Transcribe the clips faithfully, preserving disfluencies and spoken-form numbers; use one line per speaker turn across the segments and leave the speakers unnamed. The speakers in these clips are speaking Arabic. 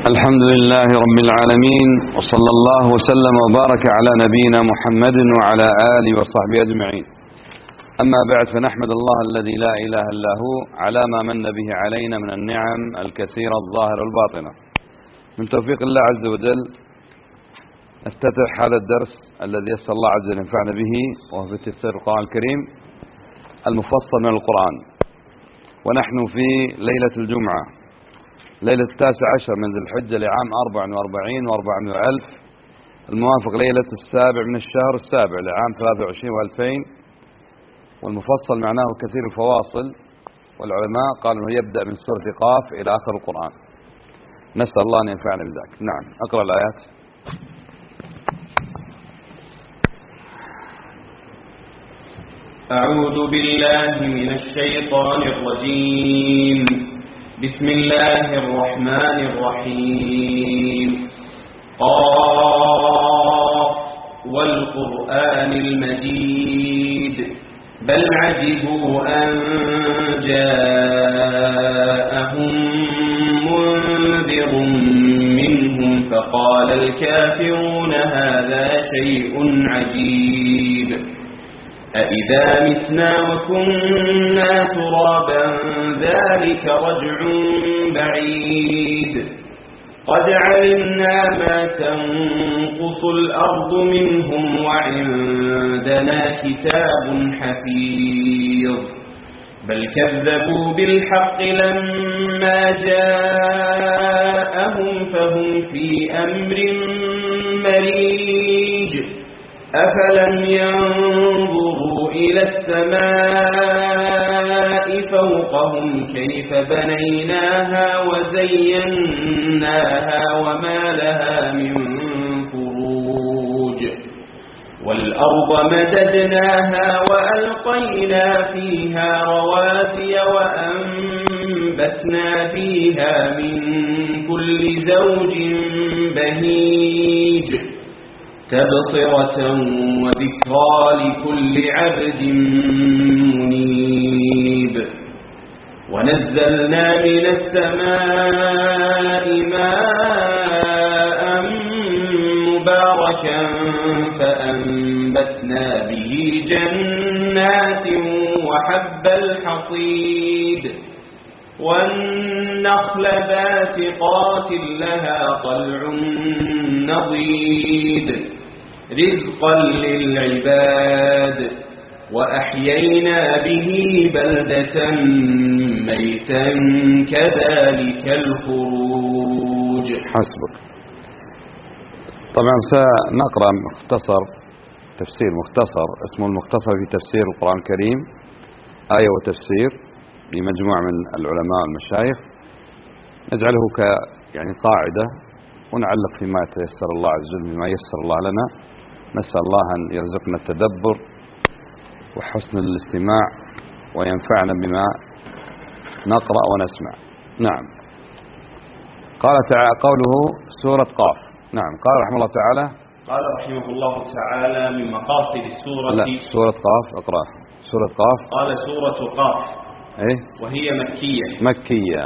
الحمد لله رب العالمين، وصلى الله وسلم وبارك على نبينا محمد وعلى آله وصحبه أجمعين. أما بعد، فنحمد الله الذي لا إله إلا هو على ما من به علينا من النعم الكثيرة الظاهرة والباطنة. من توفيق الله عز وجل نفتتح هذا الدرس الذي يسر الله عز وجل ينفعنا به، وهو في تفسير القرآن الكريم المفصل من القرآن. ونحن في ليلة الجمعة، ليلة التاسع عشر من ذي الحجة لعام أربع وأربعين وأربعمائة ألف، الموافق ليلة السابع من الشهر السابع لعام ثلاثة وعشرين وألفين. والمفصل معناه كثير الفواصل، والعلماء قالوا أنه يبدأ من سورة قاف إلى آخر القرآن. نسأل الله أن ينفعنا بذلك. نعم، أقرأ الآيات.
أعوذ بالله من الشيطان الرجيم. بسم الله الرحمن الرحيم. قاف والقرآن المجيد بل عجبوا أن جاءهم منذر منهم فقال الكافرون هذا شيء عجيب. أإذا متنا وكنا ترابا ذلك رجع بعيد. قد علمنا ما تنقص الأرض منهم وعندنا كتاب حفيظ. بل كذبوا بالحق لما جاءهم فهم في أمر مريج. أفلم ينظروا إلى السماء فوقهم كيف بنيناها وزيناها وما لها من فروج. والأرض مددناها وألقينا فيها رواسي وأنبتنا فيها من كل زوج بهيج تبصرة وذكرى لكل عبد منيب. ونزلنا من السماء ماء مباركا فأنبتنا به جنات وحب الحصيد والنخل باسقات لها طلع نضيد رزقا للعباد. وأحيينا به بلدة ميتا كذلك الخروج.
حسبك. طبعا سنقرأ مختصر، تفسير مختصر اسمه المختصر في تفسير القرآن الكريم، آية وتفسير، لمجموعة من العلماء والمشايخ، نجعله ك يعني قاعدة، ونعلق فيما يتيسر الله عز وجل بما يسر الله لنا. نسأل الله أن يرزقنا التدبر وحسن الاستماع وينفعنا بما نقرأ ونسمع. نعم. قال تعالى قوله سورة قاف. نعم. قال رحمه الله تعالى
قال رحمه الله تعالى من مقاصد السورة.
لا، سورة قاف اقرأ. سورة قاف.
قال سورة قاف
ايه
وهي مكية.
مكية.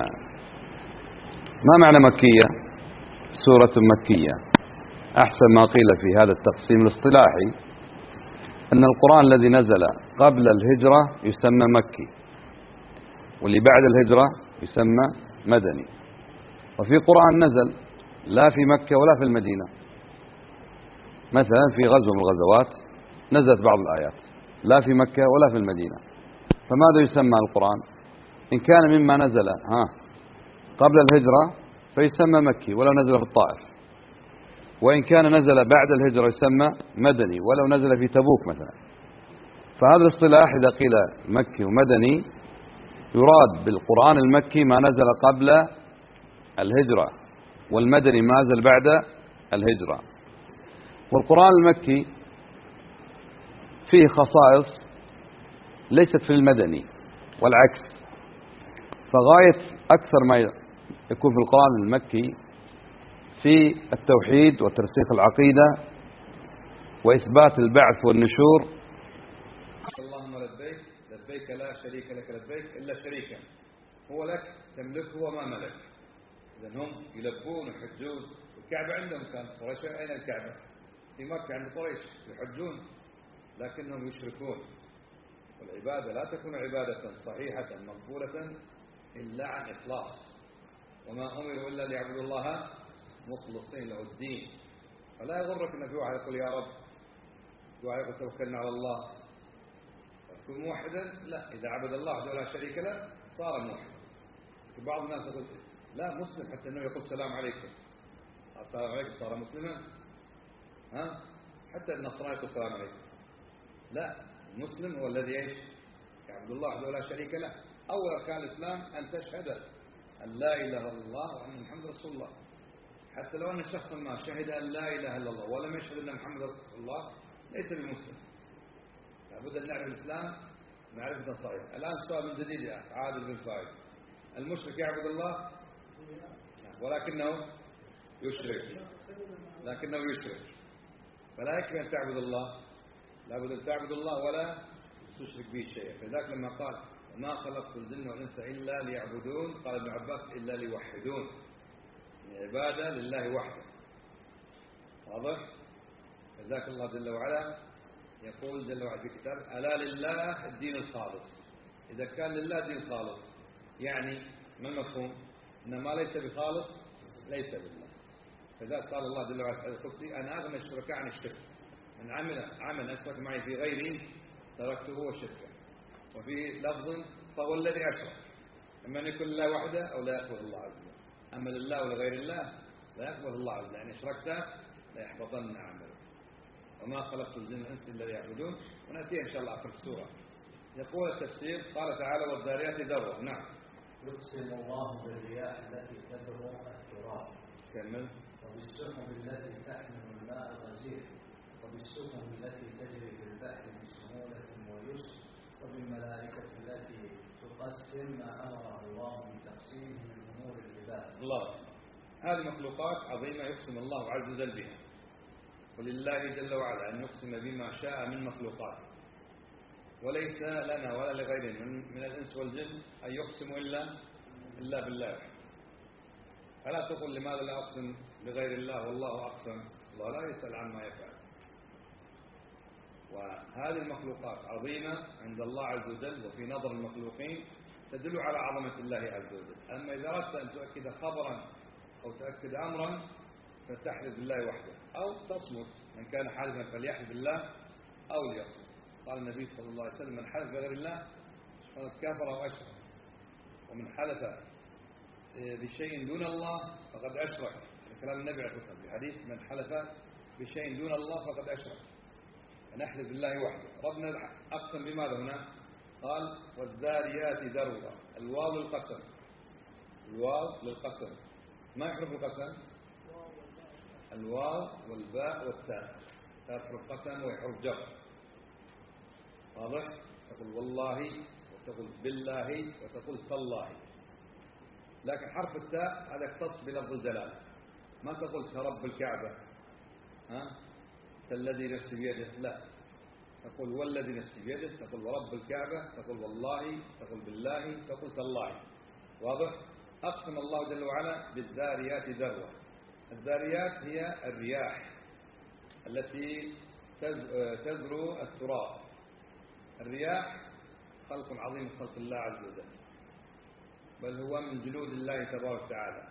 ما معنى مكية؟ سورة مكية. أحسن ما قيل في هذا التقسيم الاصطلاحي أن القرآن الذي نزل قبل الهجرة يسمى مكي، واللي بعد الهجرة يسمى مدني. وفي قرآن نزل لا في مكة ولا في المدينة، مثلا في غزوة من الغزوات نزلت بعض الآيات لا في مكة ولا في المدينة، فماذا يسمى القرآن؟ إن كان مما نزل ها قبل الهجرة فيسمى مكي ولو نزل في الطائف، وإن كان نزل بعد الهجرة يسمى مدني ولو نزل في تبوك مثلا. فهذا الاصطلاح إذا قيل مكي ومدني يراد بالقرآن المكي ما نزل قبل الهجرة، والمدني ما نزل بعد الهجرة. والقرآن المكي فيه خصائص ليست في المدني والعكس، فغاية أكثر ما يكون في القرآن المكي في التوحيد وترسيخ العقيدة وإثبات البعث والنشور. اللهم لبيك لبيك لا شريك لك لبيك إلا شريكا هو لك تملكه وما ملك. إذن هم يلبون ويحجون. الكعبة عندهم كان قريش، أين الكعبة؟ في مكة عند قريش يحجون، لكنهم يشركون. والعبادة لا تكون عبادة صحيحة مقبولة إلا عن إخلاص، وما أمروا إلا ليعبدوا الله مخلصين له الدين. فلا يغرك أن في واحد يقول يا رب، في واحد يقول توكلنا على الله، يكون موحدا. لا، إذا عبد الله وحده لا شريك له صار موحدا. في بعض الناس يقول لا مسلم حتى أنه يقول السلام عليكم، السلام عليكم صار مسلما. ها، حتى النصراني يقول السلام عليكم. لا، المسلم هو الذي ايش؟ يعبد الله وحده لا شريك له. أول أركان الإسلام أن تشهد أن لا إله إلا الله وأن محمد رسول الله. حتى لو أن الشخص ما شهد أن لا إله إلا الله ولم يشهد أن محمد رسول الله ليس بمسلم. لابد أن نعرف الإسلام معرفة صحيحة. الآن سؤال من جديد يا عادل بن فايد، المشرك يعبد الله ولكنه يشرك، لكنه يشرك، فلا يكفي أن تعبد الله، لابد أن تعبد الله ولا تشرك به شيئا. فذلك لما قال ما خلقت الجن والإنس إلا ليعبدون، قال ابن عباس إلا ليوحدون، عبادة لله وحده. واضح؟ فذلك الله جل وعلا يقول جل وعلا في كتاب ألا لله الدين الخالص. إذا كان لله دين خالص يعني ما المفهوم؟ إن ما ليس بخالص ليس لله. فذلك قال الله جل وعلا في القدسي أنا أغنى الشركاء عن الشرك، من عمل عمل أشرك معي في غيري تركته وشركه. وفي لفظ فهو الذي أشرك، إما أن يكون الله وحده أو لا يقبل الله عز وجل. أما لله ولغير الله لا يقبل الله عز وجل، يعني أشركت لا يحبطن عمله. وما خلقت الجن والإنس إلا ليعبدون. ونأتي إن شاء الله آخر السورة. يقول التفسير قال تعالى والذاريات ذروا. نعم.
يقسم الله بالرياح التي تذر التراب.
كمل.
وبالسحب التي تحمل الماء الغزير، وبالسفن التي تجري في البحر بسهولة ويسر، وبالملائكة التي تقسم ما أمر الله من تقسيمه من أمور العباد.
الله، هذه مخلوقات عظيمة يقسم الله عز وجل بها، ولله جل وعلا أن يقسم بما شاء من مخلوقات، وليس لنا ولا لغيرنا من, من الإنس والجن أن يقسموا إلا إلا بالله. فلا تقل لماذا لا أقسم بغير الله والله أقسم، الله لا يسأل عما يفعل. وهذه المخلوقات عظيمة عند الله عز وجل، وفي نظر المخلوقين تدل على عظمة الله عز وجل. أما إذا أردت أن تؤكد خبرا أو تؤكد أمرا فتحلف بالله وحده أو تصمت. من كان حالفا فليحلف بالله أو ليصمت. قال النبي صلى الله عليه وسلم من حلف بغير الله فقد كفر وأشرك، ومن حلف بشيء دون الله فقد أشرك. كلام النبي عليه الصلاة والسلام في حديث من حلف بشيء دون الله فقد أشرك. فنحلف بالله وحده. ربنا أقسم بماذا هنا؟ قال والذاريات ذروا. الواو للقسم، الواو للقسم. ما يحرف القسم؟ الواو والباء والتاء، تحرف قسم ويحرف جر. واضح؟ تقول والله وتقول بالله وتقول تالله. لكن حرف التاء هذا يختص بلفظ الجلالة. ما تقول كرب الكعبة، ها كالذي نفسي بيده، لا، تقول والذي نفسي بيده، تقول ورب الكعبة، تقول والله، تقول بالله، تقول تالله. واضح؟ أقسم الله جل وعلا بالذاريات ذروة. الذاريات هي الرياح التي تذرو التراب. الرياح خلق عظيم من خلق الله عز وجل، بل هو من جلود الله تبارك وتعالى.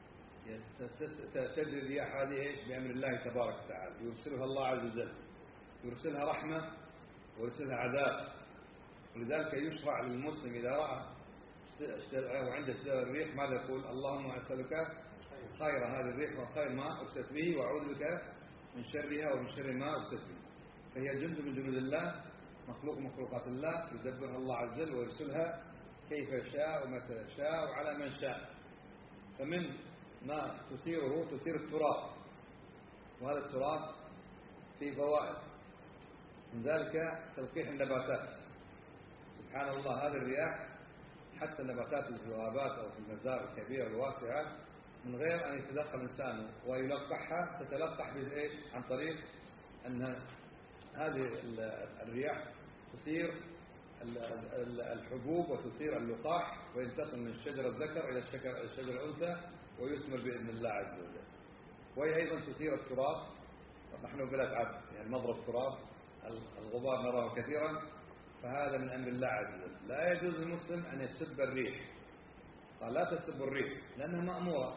تجري الرياح هذه ايش؟ بأمر الله تبارك وتعالى، يرسلها الله عز وجل، يرسلها رحمة ويرسلها عذاب. ولذلك يشرع للمسلم إذا رأى وعند اشتراء الريح ماذا يقول؟ اللهم أسألك خير هذه الريح وخير ما أرسلت به، وأعوذ بك من شرها ومن شر ما أرسلت به. فهي جند من جنود الله، مخلوق مخلوقات الله، يدبرها الله عز وجل ويرسلها كيف يشاء ومتى يشاء وعلى من شاء. فمن ما تثيره تثير التراب، وهذا التراب فيه فوائد، من ذلك تلقيح النباتات. سبحان الله، هذه الرياح حتى النباتات اللي في الغابات أو في المزارع الكبيرة الواسعة من غير أن يتدخل إنسان ويلقحها، تتلقح بإيش؟ عن طريق أن هذه الرياح تثير الحبوب وتثير اللقاح، وينتقل من الشجرة الذكر إلى الشجرة الأنثى
ويثمر بإذن الله عز وجل. وهي أيضا تثير التراب. نحن بلاد عبد يعني مضرب تراب، الغبار نراه كثيرا، فهذا من أمر الله عز وجل. لا يجوز للمسلم أن يسب الريح، قال لا تسبوا الريح لأنها مأمورة،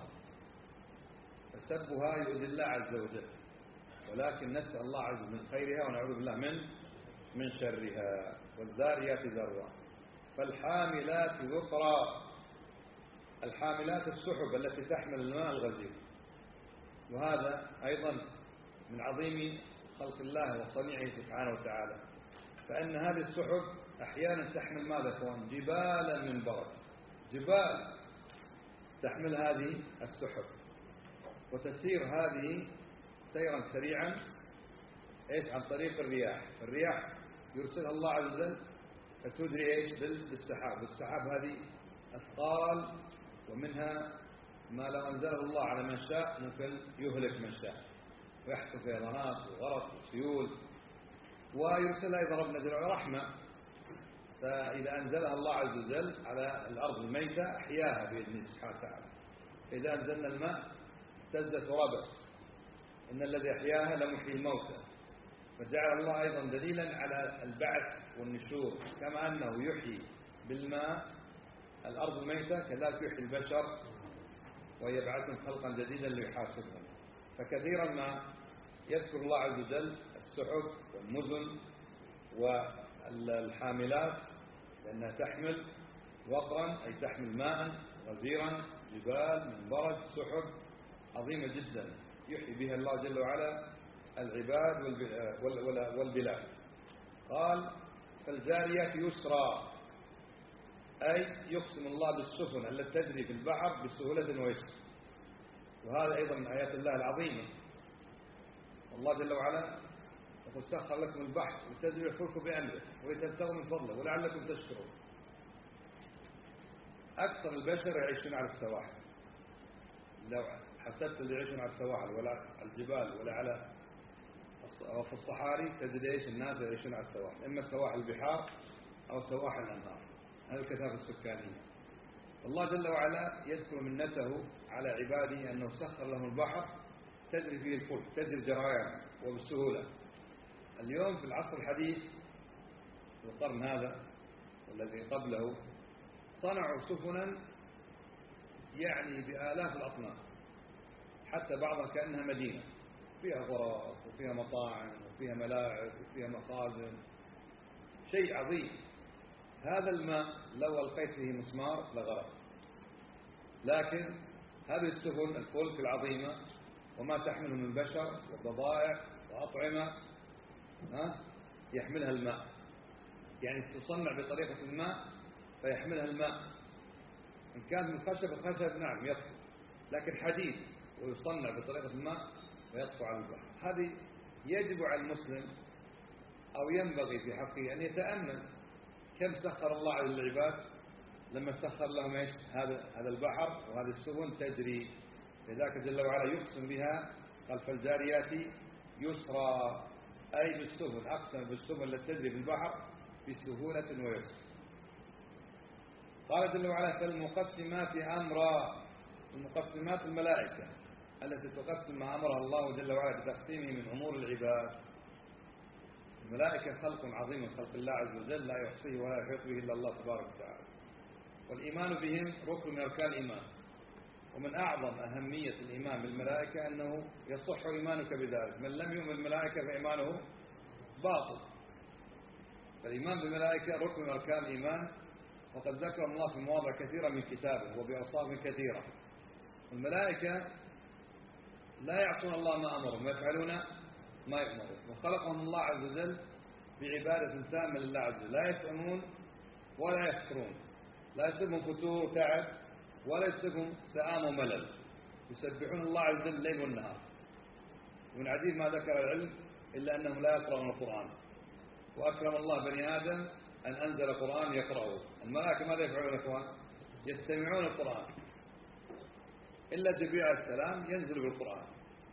فسبها يؤذي الله عز وجل، ولكن نسأل الله عز وجل من خيرها ونعوذ بالله من من شرها. والذاريات ذروا فالحاملات وقرا. الحاملات السحب التي تحمل الماء الغزير، وهذا أيضا من عظيم خلق الله وصنيعه سبحانه وتعالى، فإن هذه السحب أحيانا تحمل ماذا كون جبالا من برد، جبال تحمل هذه السحب، وتسير هذه سيرا سريعا ايش عن طريق الرياح. الرياح يرسلها الله عز وجل فتجري ايش بالسحاب. والسحاب هذه أثقال، ومنها ما لو أنزله الله على من شاء ممكن يهلك من شاء ويحصل فيضانات وغرق وسيول. ويرسلها أيضا ربنا جل وعلا رحمة، فإذا أنزلها الله عز وجل على الأرض الميتة أحياها بإذنه سبحانه وتعالى. إذا أنزلنا الماء اهتزت وربت، إن الذي أحياها لمحيي الموتى. فجعل الله أيضا دليلا على البعث والنشور، كما أنه يحيي بالماء الأرض الميتة كذلك يحيي البشر ويبعثهم خلقا جديدا ليحاسبهم. فكثيرا ما يذكر الله عز وجل السحب والمزن والحاملات، لأنها تحمل وقرا أي تحمل ماء غزيرا، جبال من برد، سحب عظيمة جدا يحيي بها الله جل وعلا العباد والبلاد. قال فالجاريات يسرا، أي يقسم الله بالسفن التي تجري في البحر بسهولة ويسر. وهذا أيضا من آيات الله العظيمة. الله جل وعلا يقول سخر لكم البحر لتجري الفلك بأمره ولتبتغوا من فضله ولعلكم تشكرون. أكثر البشر يعيشون على السواحل، لو حسبت اللي يعيشون على السواحل ولا على الجبال ولا على في الصحاري تجد ايش الناس يعيشون على السواحل، اما سواحل البحار او سواحل الانهار، هذه الكثافه السكانيه. الله جل وعلا يذكر منته على عباده انه سخر لهم البحر تجري فيه الفلك، تجري جريان وبسهوله. اليوم في العصر الحديث في القرن هذا والذي قبله صنعوا سفنا يعني بآلاف الأطنان، حتى بعضها كأنها مدينة فيها غرف وفيها مطاعم وفيها ملاعب وفيها مخازن، شيء عظيم. هذا الماء لو ألقيت فيه مسمار لغرق، لكن هذه السفن الفلك العظيمة وما تحمله من بشر وبضائع وأطعمة ها يحملها الماء، يعني تصنع بطريقة الماء فيحملها الماء. إن كان من خشب الخشب نعم يطفو، لكن حديد ويصنع بطريقة الماء ويطفو على البحر. هذه يجب على المسلم أو ينبغي في حقه أن يتأمل كم سخر الله على العباد لما سخر لهم ايش هذا هذا البحر وهذه السفن تجري. لذلك جل وعلا يقسم بها قال فالجاريات يسرا، أي بالسفن، أقسم بالسفن التي تجري في البحر بسهولة ويسر. قال جل وعلا فالمقسمات أمرا، المقسمات الملائكة التي تقسم ما أمرها الله جل وعلا بتقسيمه من أمور العباد. الملائكة خلق عظيم من خلق الله عز وجل لا يحصيه ولا يحيط به إلا الله تبارك وتعالى، والإيمان بهم ركن من أركان الإيمان. ومن أعظم أهمية الإيمان بالملائكة أنه يصح إيمانك بذلك، من لم يؤمن بالملائكة فإيمانه باطل. فالإيمان بالملائكة ركن من أركان الإيمان، وقد ذكر الله في مواضع كثيرة من كتابه وبأوصاف كثيرة. الملائكة لا يعصون الله ما أمرهم ويفعلون ما يأمرون، وخلقهم الله عز وجل بعبادة تامة لله عز وجل، لا يسأمون ولا يفكرون، لا يسبهم فتور وتعب ولا يسبهم سآم وملل، يسبحون الله عز وجل الليل والنهار. ومن عديد ما ذكر العلم إلا أنهم لا يقرؤون القرآن، وأكرم الله بني آدم أن أنزل قرآن يقرأه. الملائكة ماذا يفعلون يا إخوان؟ يستمعون القرآن، إلا جبريل عليه السلام ينزل بالقرآن.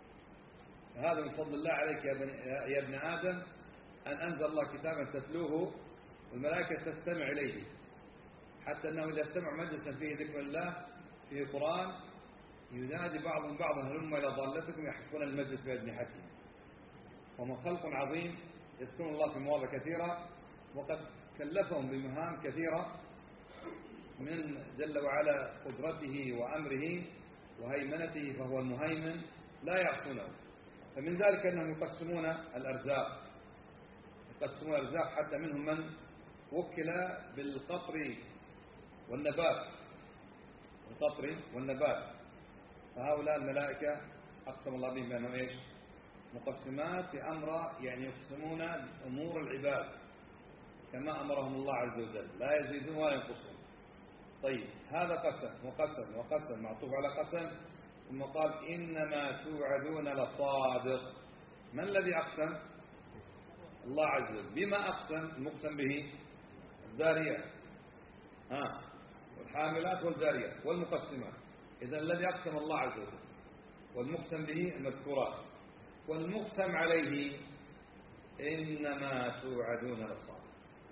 هذا من فضل الله عليك يا, بني يا ابن آدم أن أنزل الله كتابا تتلوه والملائكة تستمع إليه، حتى أنه إذا استمع مجلسا فيه ذكر الله فيه قرآن ينادي بعضهم بعضا هلم إلى ضالتكم يحفون المجلس بأجنحتهم. وهم خلق عظيم يذكرون الله في مواضع كثيرة، وقد كلفهم بمهام كثيرة من جل وعلا قدرته وأمره وهيمنته، فهو المهيمن لا يعصونه. فمن ذلك أنهم يقسمون الأرزاق، يقسمون الأرزاق حتى منهم من وكل بالقطر والنبات، القطر والنبات. فهؤلاء الملائكة أقسم الله بهم بأنهم إيش؟ مقسمات في أمر، يعني يقسمون أمور العباد كما أمرهم الله عز وجل، لا يزيدون ولا ينقصون. طيب هذا قسم وقسم وقسم معطوف على قسم، ثم قال إنما توعدون لصادق. من الذي أقسم؟ الله عز وجل. بما أقسم؟ المقسم به الذاريات، ها، والحاملات والذاريات والمقسمات. إذا الذي أقسم الله عز وجل، والمقسم به المذكورات، والمقسم عليه إنما توعدون لصادق.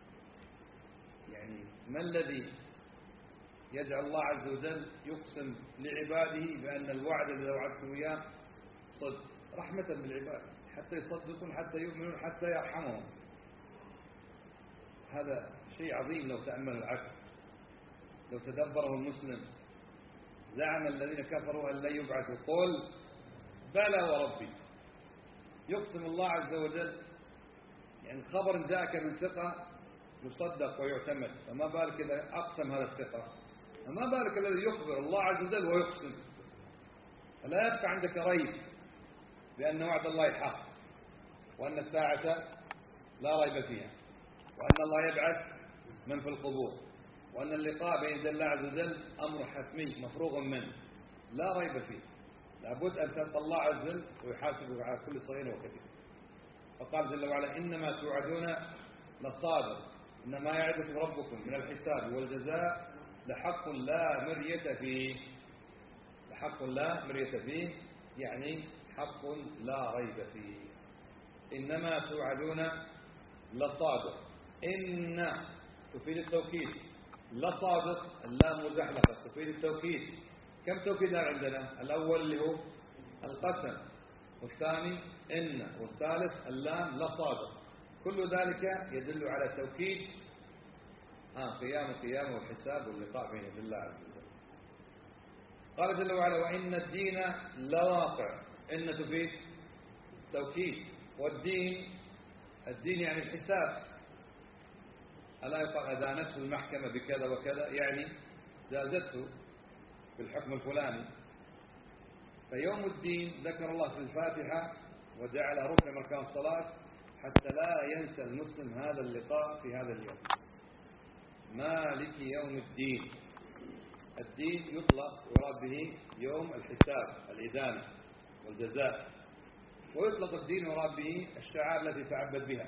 يعني ما الذي يجعل الله عز وجل يقسم لعباده بأن الوعد الذي وعدتم إياه صدق؟ رحمة بالعباد حتى يصدقون، حتى يؤمنون، حتى يرحمهم. هذا شيء عظيم لو تأمل العقل، لو تدبره المسلم. زعم الذين كفروا أن لن يبعثوا، قل بلى وربي. يقسم الله عز وجل، يعني خبر جاءك من ثقة يصدق ويعتمد، فما بالك إذا أقسم هذا الثقة؟ فما بالك الذي يخبر الله عز وجل ويقسم؟ فلا يبقى عندك ريب بأن وعد الله حق، وأن الساعة لا ريب فيها، وأن الله يبعث من في القبور، وأن اللقاء بين الله عز وجل أمر حتمي مفروغ منه لا ريب فيه. لابد أن تلقى الله عز وجل ويحاسبك على كل صغير وكبير. فقال جل وعلا إنما توعدون لصادق، إنما يعدكم ربكم من الحساب والجزاء لحق لا مرية فيه. لحق لا مرية فيه يعني حق لا ريب فيه. إنما توعدون لصادق. إن تفيد التوكيد، لصادق اللام مزحلقة تفيد التوكيد. كم توكيد عندنا؟ الأول اللي هو القسم، والثاني إن، والثالث اللام لصادق. كل ذلك يدل على توكيد آه قيام القيامة والحساب واللقاء بين الله عز وجل. قال جل وعلا وإن الدين لواقع. إن تفيد توكيد، والدين الدين يعني الحساب. ألا يقال أدانته المحكمة بكذا وكذا، يعني جازته بالحكم الفلاني. فيوم الدين ذكر الله في الفاتحة وجعله ركن من أركان الصلاة حتى لا ينسى المسلم هذا اللقاء في هذا اليوم. مالك يوم الدين. الدين يطلق ويراد به يوم الحساب، الإدانة والجزاء، ويطلق الدين ويراد به الشعائر التي تعبد بها.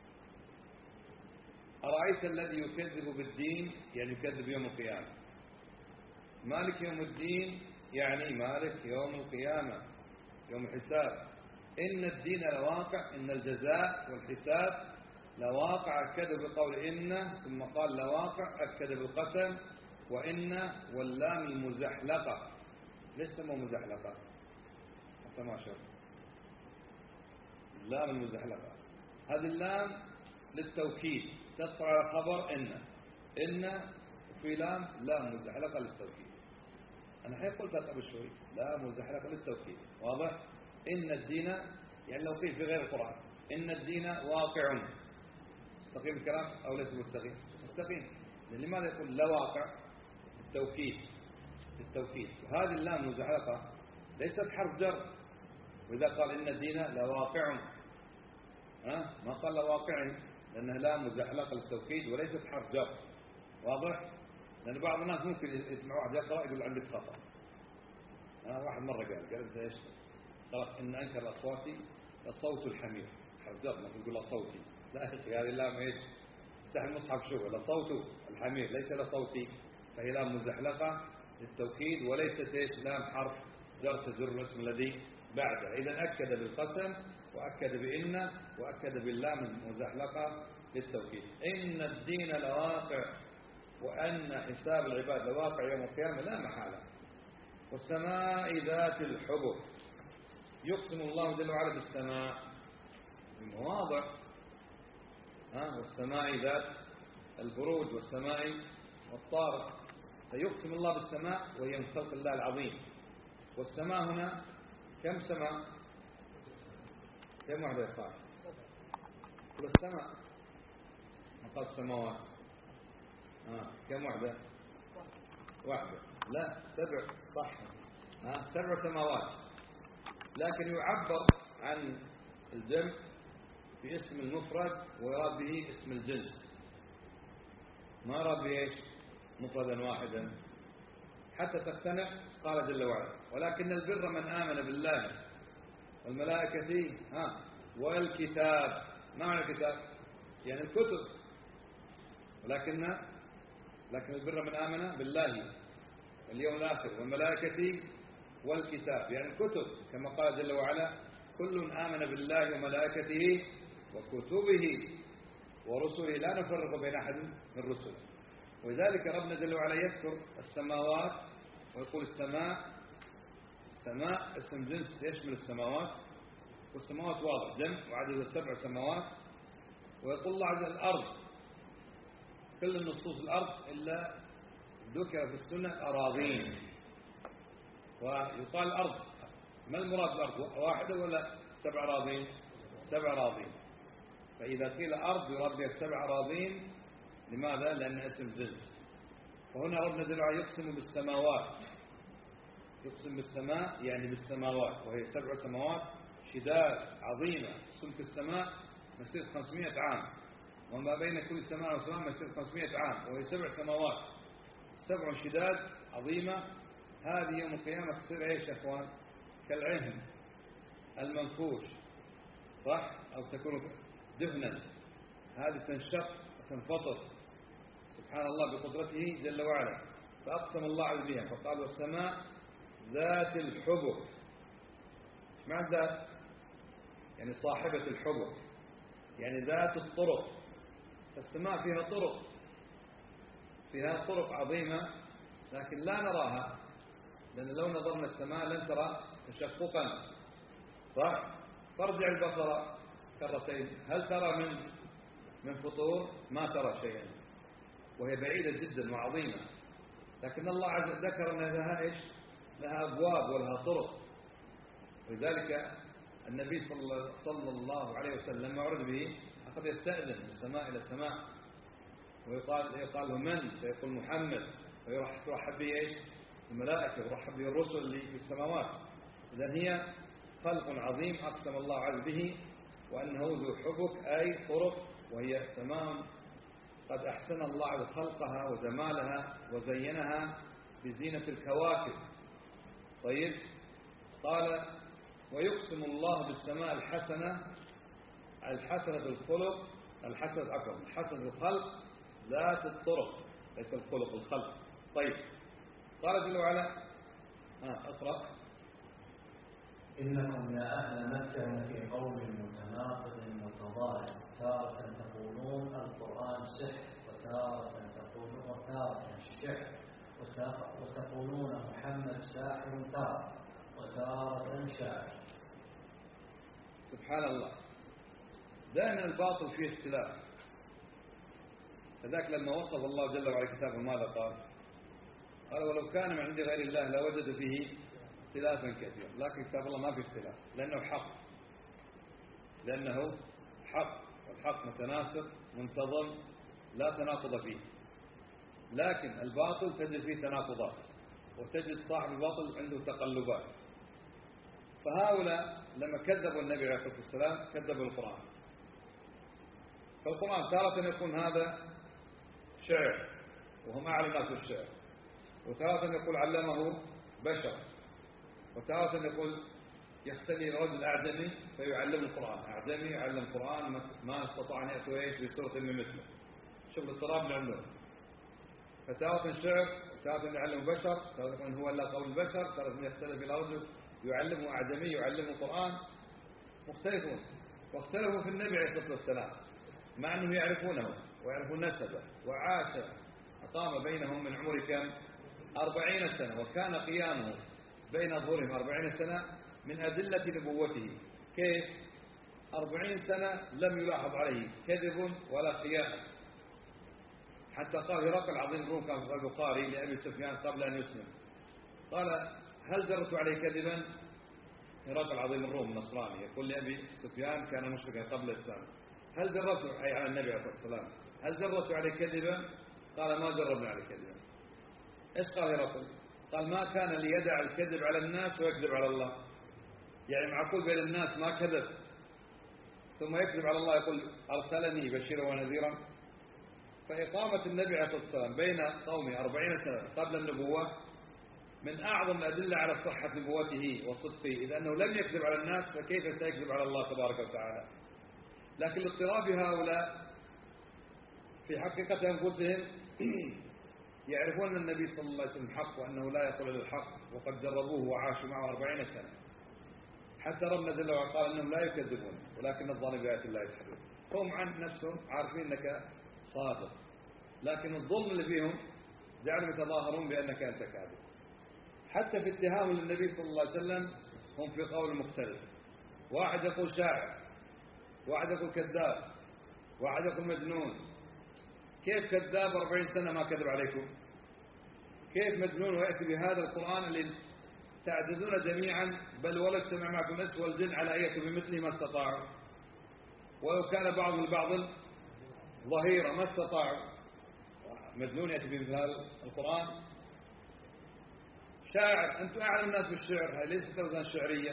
أرأيت الذي يكذب بالدين يعني يكذب يوم القيامة. مالك يوم الدين يعني مالك يوم القيامة، يوم الحساب. إن الدين لواقع، إن الجزاء والحساب لواقع. أكد بقول إن، ثم قال لواقع، أكد بالقسم. وإن واللام المزحلقة. ليش سموه مزحلقة؟ حتى ما شاء اللام المزحلقة، هذه اللام للتوكيد تدخل على خبر إن. إن وفي لام لام مزحلقة للتوكيد. أنا حين قلتها قبل شوي لام مزحلقة للتوكيد، واضح؟ إن الدين يعني لو قيل في غير القرآن إن الدين واقع، مستقيم الكلام أو ليس مستقيم؟ مستقيم. لماذا يقول لا واقع؟ التوكيد، التوكيد. وهذه اللام مزحلقة ليست حرف جر، وإذا قال إن الدين لواقع ها ما قال لواقع، لأنها لام مزحلقة للتوكيد وليست حرف جر، واضح؟ لأن بعض الناس ممكن يسمع واحد يقرأ يقول عندك خطأ. ها واحد مرة قال قال أنت إيش؟ قرأت إن أنكر الأصوات لصوت الحمير، حرف جر، ما تقول لصوتي. لا يا أخي هذه اللام إيش؟ افتح المصحف شوف، لصوت الحمير ليس لصوتي، فهي لام مزحلقة للتوكيد وليست إيش؟ لام حرف جر تجر الاسم الذي بعده. إذا أكد بالقسم وأكد بإن وأكد باللام المزحلقة للتوكيد. إن الدين لواقع، وأن حساب العباد لواقع يوم القيامة لا محالة. والسماء ذات الحبك. يقسم الله جل وعلا بالسماء بمواضع، ها، والسماء ذات البروج والسماء والطارق. فيقسم الله بالسماء وهي من خلق الله العظيم. والسماء هنا كم سماء؟ كم واحدة يا صاحب؟ كل السماء مقال السماوات. آه. كم واحدة؟ واحدة. لا، سبع، صح. آه. سبع سماوات، لكن يعبر عن الجمع باسم المفرد ويراد به اسم الجنس، ما يراد به ايش؟ مفردا واحدا حتى تقتنع. قال جل وعلا: ولكن البر من آمن بالله والملائكة ها والكتاب. ما معنى الكتاب؟ يعني الكتب. ولكن لكن البر من آمن بالله واليوم الآخر والملائكة والكتاب، يعني الكتب، كما قال جل وعلا: كل آمن بالله وملائكته وكتبه ورسله لا نفرق بين أحد من رسله. ولذلك ربنا جل وعلا يذكر السماوات ويقول السماء. السماء اسم جنس يشمل السماوات، والسماوات واضح جمع وعدد سبع سماوات. ويقول الله عز وجل الأرض، كل النصوص الأرض إلا ذكر في السنة أراضين. ويقال الأرض، ما المراد بالأرض؟ واحدة ولا سبع أراضين؟ سبع أراضين. فإذا قيل أرض يراد بها سبع أراضين. لماذا؟ لأن اسم جنس. وهنا ربنا جل وعلا يقسم بالسماوات، يقسم بالسماء يعني بالسماوات، وهي سبع سماوات شداد عظيمة. سمك السماء مسير خمسمائة عام، وما بين كل سماء وسماء مسير خمسمائة عام، وهي سبع سماوات سبع شداد عظيمة. هذه يوم القيامة تصير ايش يا اخوان؟ كالعهن المنفوش، صح؟ أو تكون دهنا، هذه تنشق وتنفطر سبحان الله بقدرته جل وعلا. فأقسم الله عز بها فقال: والسماء ذات الحبك. ايش معنى ذات؟ يعني صاحبة الحبك، يعني ذات الطرق. فالسماء فيها طرق، فيها طرق عظيمة، لكن لا نراها، لأن لو نظرنا السماء لن ترى تشققا، صح؟ فارجع البصر كرتين، هل ترى من من فطور؟ ما ترى شيئا، وهي بعيدة جدا وعظيمة. لكن الله عز وجل ذكر أن لها إيش؟ لها أبواب ولها طرق. ولذلك النبي صلى الله عليه وسلم لما عرض به أخذ يستأذن من السماء إلى السماء، ويقال يقال له من؟ فيقول محمد، ويرحب به إيش؟ الملائكة، ويرحب به الرسل اللي في السماوات. إذن هي خلق عظيم أقسم الله عز به، وأنه ذو حبك أي طرق، وهي تمام قد أحسن الله عز خلقها وجمالها وزينها بزينة الكواكب. طيب، قال: ويقسم الله بالسماء الحسنة. الحسنة الخلق، الحسنة عفوا الحسنة الخلق ذات الطرق، ليس الخلق الخلق. طيب، قال جل وعلا: ها اقرأ:
إنكم يا أهل مكة في قوم متناقض متضارب، تارة تقولون القرآن سحر، وتارة تقولون وتارة شعر، وتقولون محمد ساحر تارة، وتارة شاعر.
سبحان الله. دائما الباطل فيه اختلاف. فذاك لما وصف الله جل وعلا كتابه ماذا قال؟ قال: ولو كان من عند غير الله لوجد فيه اختلافا كثيرا. لكن كتاب الله ما فيه اختلاف، لأنه حق، لأنه حق، والحق متناسق منتظم لا تناقض فيه. لكن الباطل تجد فيه تناقضات، وتجد صاحب الباطل عنده تقلبات. فهؤلاء لما كذبوا النبي عليه الصلاة والسلام كذبوا القرآن. فالقرآن تارة يكون هذا شعر وهم أعلم الناس بالشعر، وتارة يقول علمه بشر، وتارة يقول يختلي رجل أعجمي فيعلم القرآن، أعجمي يعلم القرآن ما استطاع أن يأتوا إيش بسورة من مثله. شوف الاضطراب اللي عندهم. فتارة شعر، تارة يعلم بشر، تارة هو إلا قول البشر، تارة يختلف إلى رجل يعلمه أعجمي يعلمه القرآن. مختلفون. واختلفوا في النبي عليه الصلاة والسلام، مع أنهم يعرفونه ويعرفون نسبه، وعاش أقام بينهم من عمر كم؟ أربعين سنة، وكان قيامه بين ظهورهم أربعين سنة من أدلة نبوته. كيف؟ أربعين سنة لم يلاحظ عليه كذب ولا خيانة، حتى قال هرقل عظيم الروم كان في البخاري لأبي سفيان قبل أن يسلم، قال هل جرت عليه كذبا؟ هرقل عظيم الروم نصراني يقول لأبي سفيان كان مشركا قبل الإسلام، هل جرت أي على النبي عليه الصلاة والسلام هل جرت عليه كذبا؟ قال ما جربنا عليه كذبا. إيش قال هرقل؟ قال ما كان ليدع الكذب على الناس ويكذب على الله، يعني معقول بين الناس ما كذب ثم يكذب على الله يقول أرسلني بشيرا ونذيرا؟ فإقامة النبي عليه الصلاة والسلام بين قومه أربعين سنة قبل النبوة من أعظم الأدلة على صحة نبوته وصدقه، إذ أنه لم يكذب على الناس فكيف سيكذب على الله تبارك وتعالى؟ لكن لاضطراب هؤلاء في حقيقة أنفسهم يعرفون أن النبي صلى الله عليه وسلم حق وأنه لا يقول إلا الحق، وقد جربوه وعاشوا معه أربعين سنة، حتى ربنا جل وعلا قال أنهم لا يكذبون ولكن الظالمين بآيات الله يجحدون. هم عن نفسهم عارفين أنك صادق، لكن الظلم اللي فيهم جعلهم يتظاهرون بأنك أنت كاذب. حتى في اتهام للنبي صلى الله عليه وسلم هم في قول مختلف، واحد يقول شاعر، واحد يقول كذاب، واحد يقول مجنون. كيف كذاب أربعين سنة ما كذب عليكم؟ كيف مجنون ويأتي بهذا القرآن اللي تعجزون جميعا، بل ولا اجتمع معكم الإنس والجن على أن يأتوا بمثله ما استطاعوا، ولو كان بعض البعض ظهيرا ما استطاعوا. مجنون يأتي بمثل هذا القرآن. شاعر، أنتم أعلم الناس بالشعر، هذه ليست أوزان شعرية.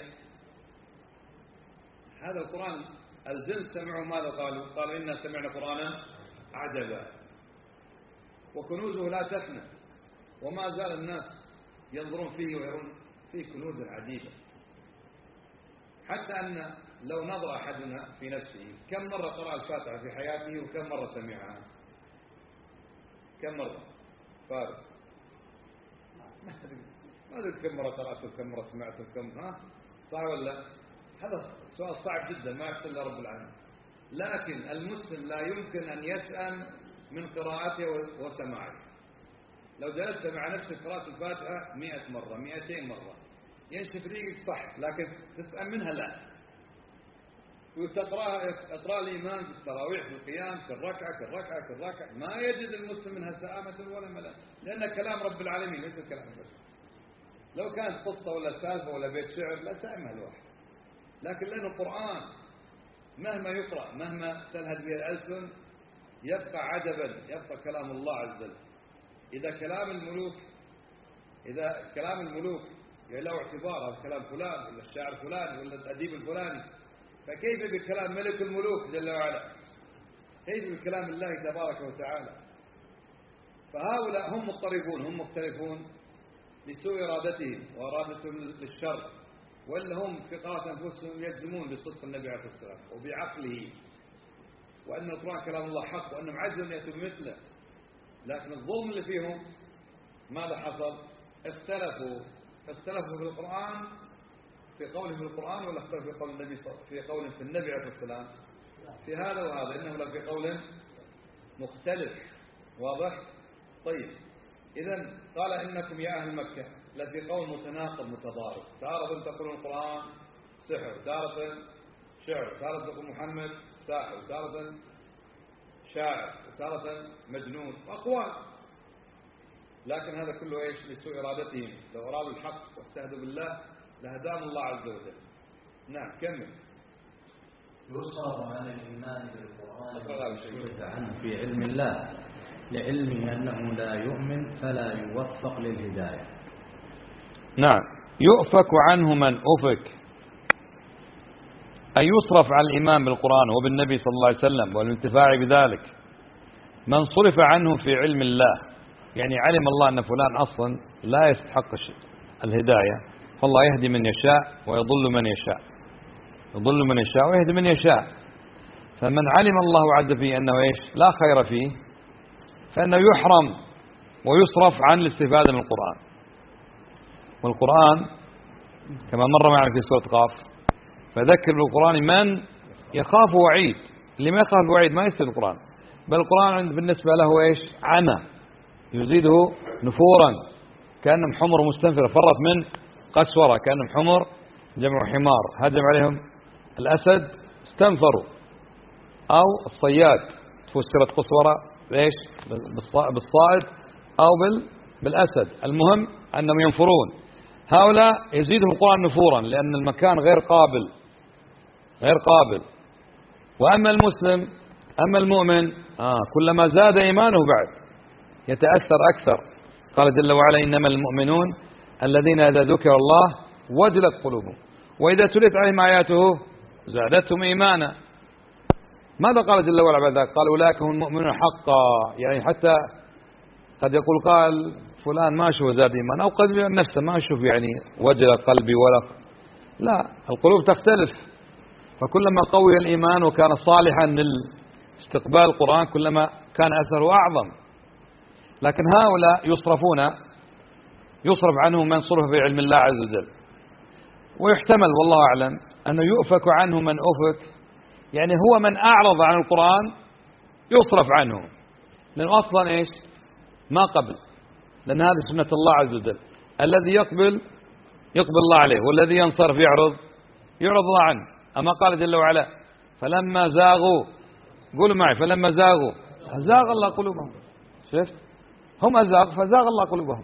هذا القرآن الجن سمعوا ماذا قالوا؟ قالوا إنا سمعنا قرآنا عجبا، وكنوزه لا تفنى، وما زال الناس ينظرون فيه ويرون فيه كنوز عجيبة، حتى أن لو نظر أحدنا في نفسه كم مرة قرأ الفاتحة في حياته وكم مرة سمعها؟ كم مرة؟ فارس ما أدري كم مرة قرأته وكم مرة سمعته وكم ها صح ولا؟ هذا سؤال صعب جدا ما يحصل إلا رب العالمين. لكن المسلم لا يمكن أن يسأم من قراءته وسماعه. لو جلست مع نفسك قراءة الفاتحة مئة مرة مئتين مرة ينشف ريقك صح، لكن تسأم منها لا. وتقرأ اقرأ الإيمان في التراويح في القيام في الركعة في الركعة في الركعة ما يجد المسلم منها سآمة ولا ملل، لأن كلام رب العالمين ليس كلام البشر. لو كانت قصة ولا سالفة ولا بيت شعر لا سائمها الواحد، لكن لأن القرآن مهما يقرأ مهما تلهج به الألسن يبقى عجبا، يبقى كلام الله عز وجل. إذا كلام الملوك إذا كلام الملوك له اعتبار، هذا كلام فلان ولا الشاعر فلان ولا الأديب الفلاني، فكيف بكلام ملك الملوك جل وعلا؟ كيف بكلام الله تبارك وتعالى؟ فهؤلاء هم مضطربون، هم مختلفون لسوء إرادتهم وإرادتهم للشر، وإلا هم في قراءة أنفسهم يجزمون بصدق النبي عليه الصلاة والسلام وبعقله، وأن القرآن كلام الله حق وأنهم عجزوا أن يأتوا بمثله. لكن الظلم اللي فيهم ماذا حصل؟ اختلفوا اختلفوا في القرآن في قوله في القرآن، ولا اختلفوا في قول النبي في قول في النبي عليه الصلاة والسلام في هذا وهذا، إنه لفي قول مختلف. واضح؟ طيب إذن قال إنكم يا أهل مكة لفي قول متناقض متضارب، تارة تقولون القرآن سحر، تارة شعر، تارة تقول محمد ساحر، تارة شاعر، تارة مجنون، أقوال. لكن هذا كله إيش؟ لسوء إرادتهم. لو أرادوا الحق واستهدوا بالله لهداهم الله عز وجل. نعم كمل.
يصرف عن الإيمان بالقرآن ويصرف عنه في علم الله لعلمه أنه لا يؤمن فلا يوفق للهداية.
نعم، يؤفك عنه من أفك، أن يصرف عن الإيمان بالقرآن وبالنبي صلى الله عليه وسلم والانتفاع بذلك من صرف عنه في علم الله، يعني علم الله أن فلان أصلا لا يستحق الهداية، فالله يهدي من يشاء ويضل من يشاء، يضل من يشاء ويهدي من يشاء. فمن علم الله عز فيه أنه إيش؟ لا خير فيه، فإنه يحرم ويصرف عن الاستفادة من القرآن. والقرآن كما مر معنا في سورة قاف فذكر بالقرآن من يخاف وعيد. اللي ما يخاف الوعيد ما يستفيد القرآن، بل القرآن بالنسبة له إيش؟ عمى يزيده نفورا، كأنهم حمر مستنفرة فرت من قسورة كأنهم حمر جمع حمار، هجم عليهم الأسد استنفروا، أو الصياد فسرت قسورة ليش بالصائد أو بالأسد، المهم أنهم ينفرون. هؤلاء يزيدهم القرآن نفورا لأن المكان غير قابل غير قابل. وأما المسلم أما المؤمن آه كلما زاد إيمانه بعد يتأثر أكثر. قال جل وعلا إنما المؤمنون الذين إذا ذكر الله وجلت قلوبهم وإذا تليت عليهم آياته زادتهم إيمانا. ماذا قال جل وعلا بعد ذلك؟ قال أولئك هم المؤمنون حقا. يعني حتى قد يقول قال فلان ما أشوف زاد إيمان، أو قد نفسه ما أشوف يعني وجل قلبي ولا لا، القلوب تختلف. فكلما قوي الإيمان وكان صالحا لاستقبال القرآن كلما كان أثره أعظم. لكن هؤلاء يصرفون يصرف عنهم من صرف في علم الله عز وجل، ويحتمل والله أعلم أنه يؤفك عنه من أفك، يعني هو من أعرض عن القرآن يصرف عنه، لأنه أصلا إيش ما قبل، لأن هذه سنة الله عز وجل، الذي يقبل يقبل الله عليه، والذي ينصرف يعرض يعرض الله عنه. أما قال جل وعلا فلما زاغوا، قولوا معي فلما زاغوا أزاغ الله قلوبهم. شفت هم أزاغ فزاغ الله قلوبهم.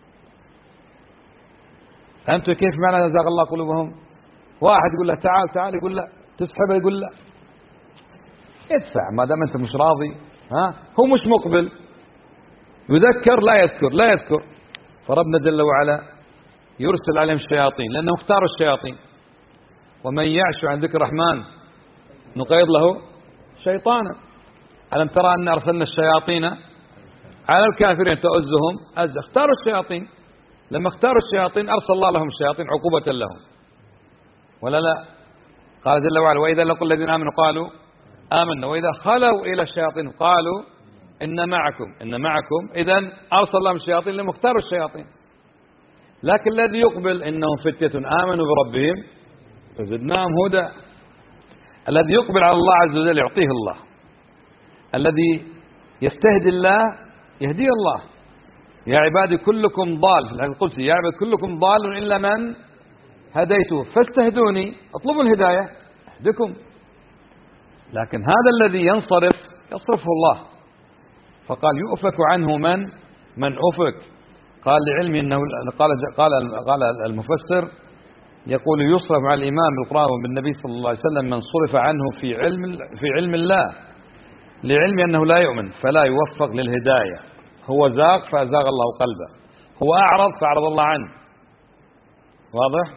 فهمتوا كيف معنى أزاغ الله قلوبهم؟ واحد يقول له تعال تعال يقول لا، تسحبه يقول لا، ادفع ما دام أنت مش راضي. ها هو مش مقبل، يذكر لا يذكر لا يذكر. فربنا جل وعلا يرسل عليهم الشياطين لأنه اختاروا الشياطين. ومن يعش عن ذكر الرحمن نقيض له شيطانا. ألم ترى أن أرسلنا الشياطين على الكافرين تؤزهم أز. اختاروا الشياطين، لما اختاروا الشياطين أرسل الله لهم الشياطين عقوبة لهم ولا لا؟ قال جل وعلا وإذا لقوا الذين آمنوا قالوا آمنا وإذا خلوا إلى الشياطين قالوا إن معكم إن معكم. إذن أرسل الله الشياطين لما اختاروا الشياطين. لكن الذي يقبل إنهم فتية آمنوا بربهم فزدناهم هدى. الذي يقبل على الله عز وجل يعطيه الله، الذي يستهدي الله يهديه الله. يا عبادي كلكم ضال، في الحديث القدسي يا عبادي كلكم ضال إلا من هديته فاستهدوني، اطلبوا الهداية أهدكم. لكن هذا الذي ينصرف يصرفه الله. فقال يؤفك عنه من من أفك. قال لعلم أنه قال قال قال المفسر يقول يصرف على الإمام بالقرآن وبالنبي صلى الله عليه وسلم من صرف عنه في علم في علم الله لعلم أنه لا يؤمن فلا يوفق للهداية. هو زاغ فأزاغ الله قلبه، هو أعرض فأعرض الله عنه. واضح؟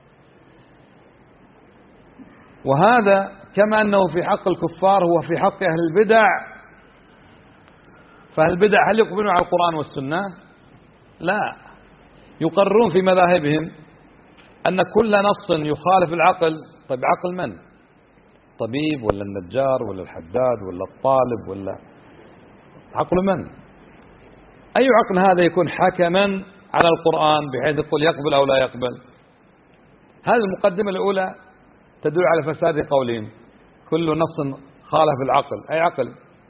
وهذا كما أنه في حق الكفار هو في حق أهل البدع. فأهل البدع هل يقبلون على القرآن والسنة؟ لا، يقررون في مذاهبهم أن كل نص يخالف العقل. طيب عقل من؟ طبيب ولا النجار ولا الحداد ولا الطالب ولا عقل من؟ أي عقل هذا يكون حكما على القرآن بحيث يقول يقبل أو لا يقبل؟ هذه المقدمة الأولى تدل على فساد قولهم. كل نص خالف العقل، أي عقل؟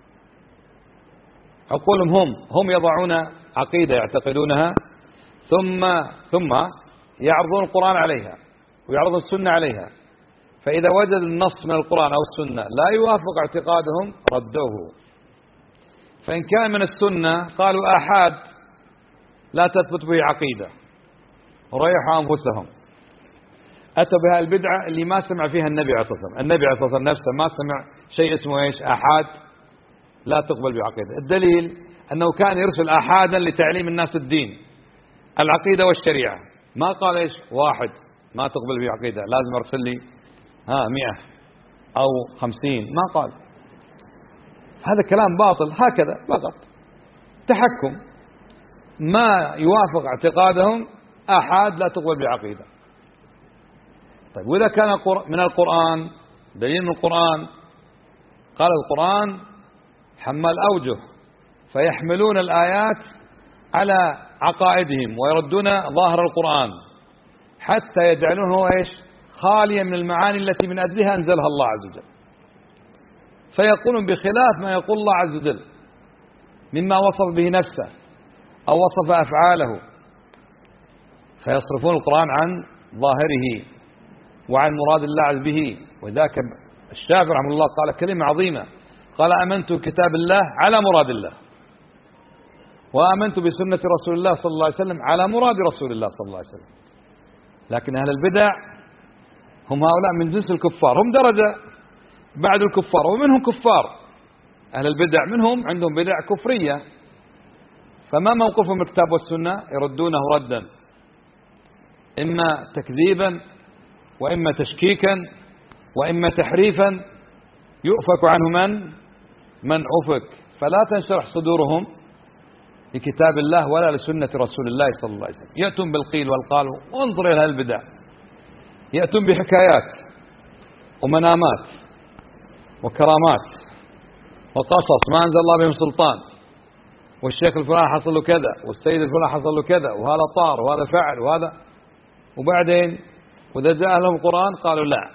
عقولهم هم هم يضعون عقيدة يعتقدونها ثم ثم يعرضون القرآن عليها ويعرضون السنة عليها. فإذا وجد النص من القرآن أو السنة لا يوافق اعتقادهم ردوه. فإن كان من السنة قالوا آحاد لا تثبت به عقيدة وريحوا أنفسهم. أتوا بها البدعة اللي ما سمع فيها النبي عليه الصلاة والسلام. النبي عليه الصلاة والسلام نفسه ما سمع شيء اسمه إيش آحاد لا تقبل بعقيدة. الدليل أنه كان يرسل آحادا لتعليم الناس الدين العقيدة والشريعة. ما قال إيش واحد ما تقبل بعقيدة لازم أرسل لي ها مئة أو خمسين، ما قال. هذا كلام باطل. هكذا فقط تحكم ما يوافق اعتقادهم آحاد لا تقبل بعقيدة. طيب وإذا كان من القرآن دليل من القرآن، قال القرآن حمال أوجه فيحملون الآيات على عقائدهم ويردون ظاهر القرآن حتى يجعلونه إيش خاليا من المعاني التي من أجلها أنزلها الله عز وجل، فيقولون بخلاف ما يقول الله عز وجل مما وصف به نفسه أو وصف أفعاله. فيصرفون القرآن عن ظاهره وعن مراد الله به. وذاك الشافعي رحمه الله قال كلمة عظيمة، قال آمنت بكتاب الله على مراد الله، وآمنت بسنة رسول الله صلى الله عليه وسلم على مراد رسول الله صلى الله عليه وسلم. لكن أهل البدع هم هؤلاء من جنس الكفار، هم درجة بعد الكفار، ومنهم كفار. أهل البدع منهم عندهم بدع كفرية، فما موقفهم من الكتاب والسنة؟ يردونه ردا إما تكذيبا وإما تشكيكا وإما تحريفا، يؤفك عنه من من أفك. فلا تنشرح صدورهم لكتاب الله ولا لسنة رسول الله صلى الله عليه وسلم. يأتون بالقيل والقال، وانظر إلى البدع، يأتون بحكايات ومنامات وكرامات وقصص ما أنزل الله بهم سلطان، والشيخ الفلان حصل له كذا، والسيد الفلان حصل له كذا، وهذا طار وهذا فعل وهذا. وبعدين وإذا جاء لهم القرآن قالوا لا،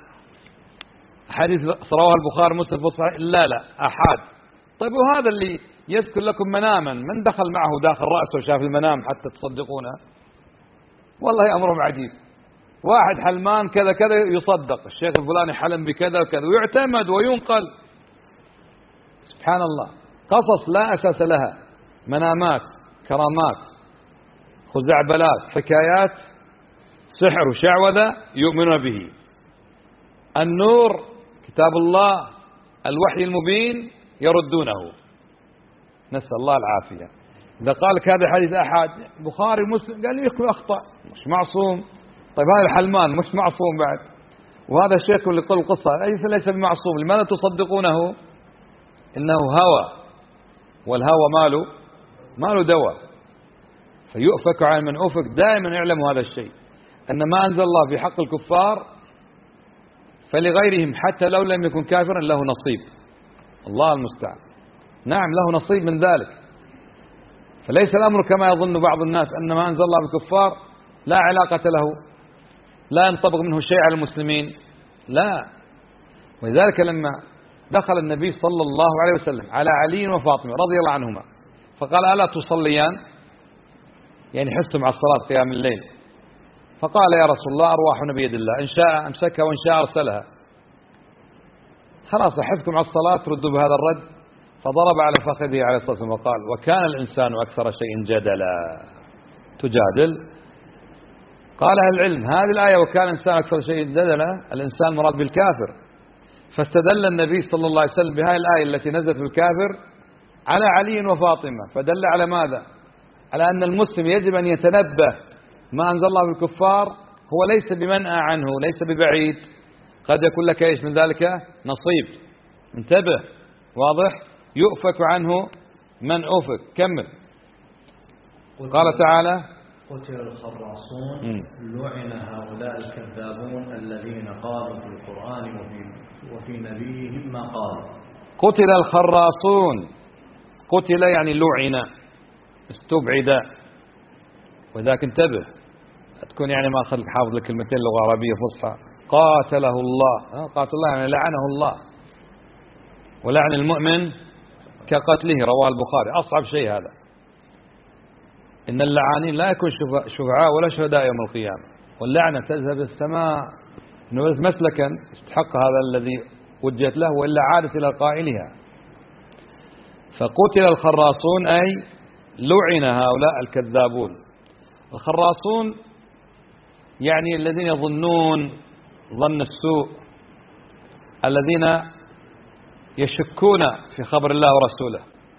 حديث رواه البخاري مسلم في الصحيح، لا لا أحاد. طيب وهذا اللي يذكر لكم مناما، من دخل معه داخل رأسه وشاف المنام حتى تصدقونه؟ والله أمرهم عجيب. واحد حلمان كذا كذا يصدق، الشيخ الفلاني حلم بكذا وكذا ويعتمد وينقل. سبحان الله، قصص لا أساس لها، منامات، كرامات، خزعبلات، حكايات، سحر وشعوذة يؤمنون به. النور كتاب الله الوحي المبين يردونه، نسأل الله العافية. إذا قال لك هذا حديث أحد بخاري مسلم، قال لي يكون أخطأ، مش معصوم. طيب هذا الحلمان مش معصوم بعد، وهذا الشيخ اللي يقول القصة ليس ليس بمعصوم، لماذا تصدقونه؟ إنه هوى، والهوى ماله ماله دواء. فيؤفك عن من أفك. دائما اعلموا هذا الشيء، أن ما أنزل الله في حق الكفار فلغيرهم حتى لو لم يكن كافرا له نصيب. الله المستعان. نعم له نصيب من ذلك. فليس الأمر كما يظن بعض الناس أن ما أنزل الله بالكفار لا علاقة له، لا ينطبق منه شيء على المسلمين، لا. ولذلك لما دخل النبي صلى الله عليه وسلم على علي وفاطمة رضي الله عنهما فقال ألا تصليان؟ يعني حستم على الصلاة قيام الليل. فقال يا رسول الله أرواحنا بيد الله، إن شاء أمسكها وإن شاء أرسلها. خلاص حفتم على الصلاة ردوا بهذا الرد. فضرب على فخذه عليه الصلاة والسلام وقال وكان الإنسان أكثر شيء جدلا. تجادل؟ قال أهل العلم هذه الآية وكان الإنسان أكثر شيء جدلا، الإنسان مراد بالكافر. فاستدل النبي صلى الله عليه وسلم بهذه الآية التي نزلت بالكافر على علي وفاطمة. فدل على ماذا؟ على أن المسلم يجب أن يتنبه، ما أنزل الله بالكفار هو ليس بمنأى عنه، ليس ببعيد، قد يكون لك ايش من ذلك نصيب. انتبه، واضح؟ يؤفك عنه من أفك. كمل. قال تعالى
قتل الخراصون لعن هؤلاء الكذابون الذين قالوا في القرآن وفي, وفي نبيهم ما قالوا.
قتل الخراصون، قتل يعني لعن، استبعد. وذاك انتبه تكون يعني ما أخذ حافظ لكلمتين لغة عربية فصحى. قاتله الله، قاتل الله يعني لعنه الله، ولعن المؤمن كقتله، رواه البخاري. أصعب شيء هذا، إن اللعانين لا يكون شفعاء ولا شهداء يوم القيامة، واللعنة تذهب السماء. إنه مسلكا استحق هذا الذي وجهت له، وإلا عادت إلى قائلها. فقتل الخراصون أي لعن هؤلاء الكذابون. الخراصون يعني الذين يظنون ظن السوء، الذين يشكون في خبر الله ورسوله.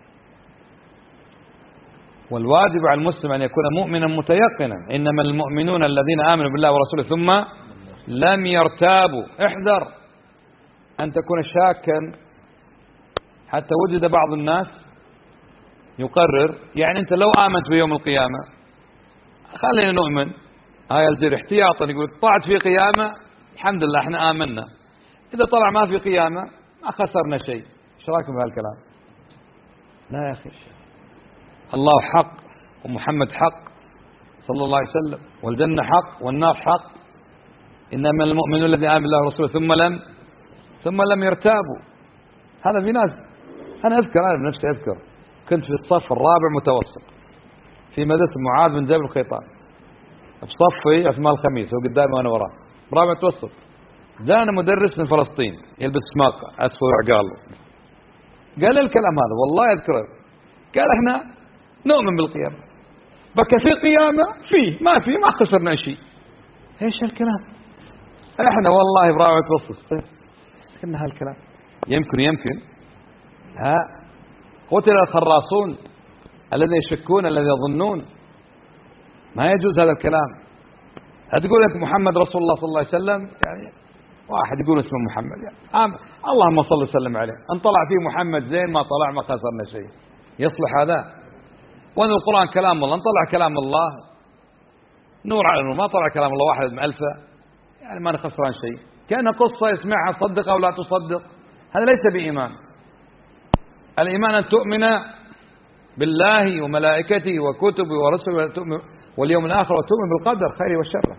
والواجب على المسلم أن يكون مؤمنا متيقنا، إنما المؤمنون الذين آمنوا بالله ورسوله ثم لم يرتابوا. احذر أن تكون شاكا، حتى وجد بعض الناس يقرر يعني أنت لو آمنت بيوم القيامة خلينا نؤمن، هاي الجري احتياطا، يقول طلعت في قيامة الحمد لله احنا آمنا، إذا طلع ما في قيامة ما خسرنا شيء. ايش رايكم بهالكلام؟ لا يا أخي، الله حق ومحمد حق صلى الله عليه وسلم، والجنة حق والنار حق. إنما المؤمنون الذين آمنوا بالله ورسوله ثم لم ثم لم يرتابوا. هذا في ناس، أنا أذكر أنا بنفسي أذكر كنت في الصف الرابع متوسط في مدرسة معاذ بن جبل القيطان، بصفي عثمان الخميس هو قدامي وأنا وراه برابع متوسط. جانا مدرس من فلسطين يلبس سماقة أسفل وعقال، قال الكلام هذا والله أذكره، قال احنا نؤمن بالقيامة، بكى في قيامة فيه ما فيه ما خسرنا شيء. ايش هالكلام؟ احنا والله برابع متوسط كنا هالكلام. يمكن يمكن لا، قتل الخراصون الذين يشكون الذين يظنون، ما يجوز هذا الكلام. هتقول لك محمد رسول الله صلى الله عليه وسلم، يعني واحد يقول اسمه محمد يعني اللهم صل وسلم عليه، ان طلع فيه محمد زين ما طلع ما خسرنا شيء. يصلح هذا؟ وان القرآن كلام الله، ان طلع كلام الله نور على نور، ما طلع كلام الله واحد مألفة يعني ما نخسران شيء. كأن قصة يسمعها صدق أو لا تصدق، هذا ليس بإيمان. الإيمان أن تؤمن بالله وملائكته وكتبه ورسله واليوم الآخر وتؤمن بالقدر خيره وشره.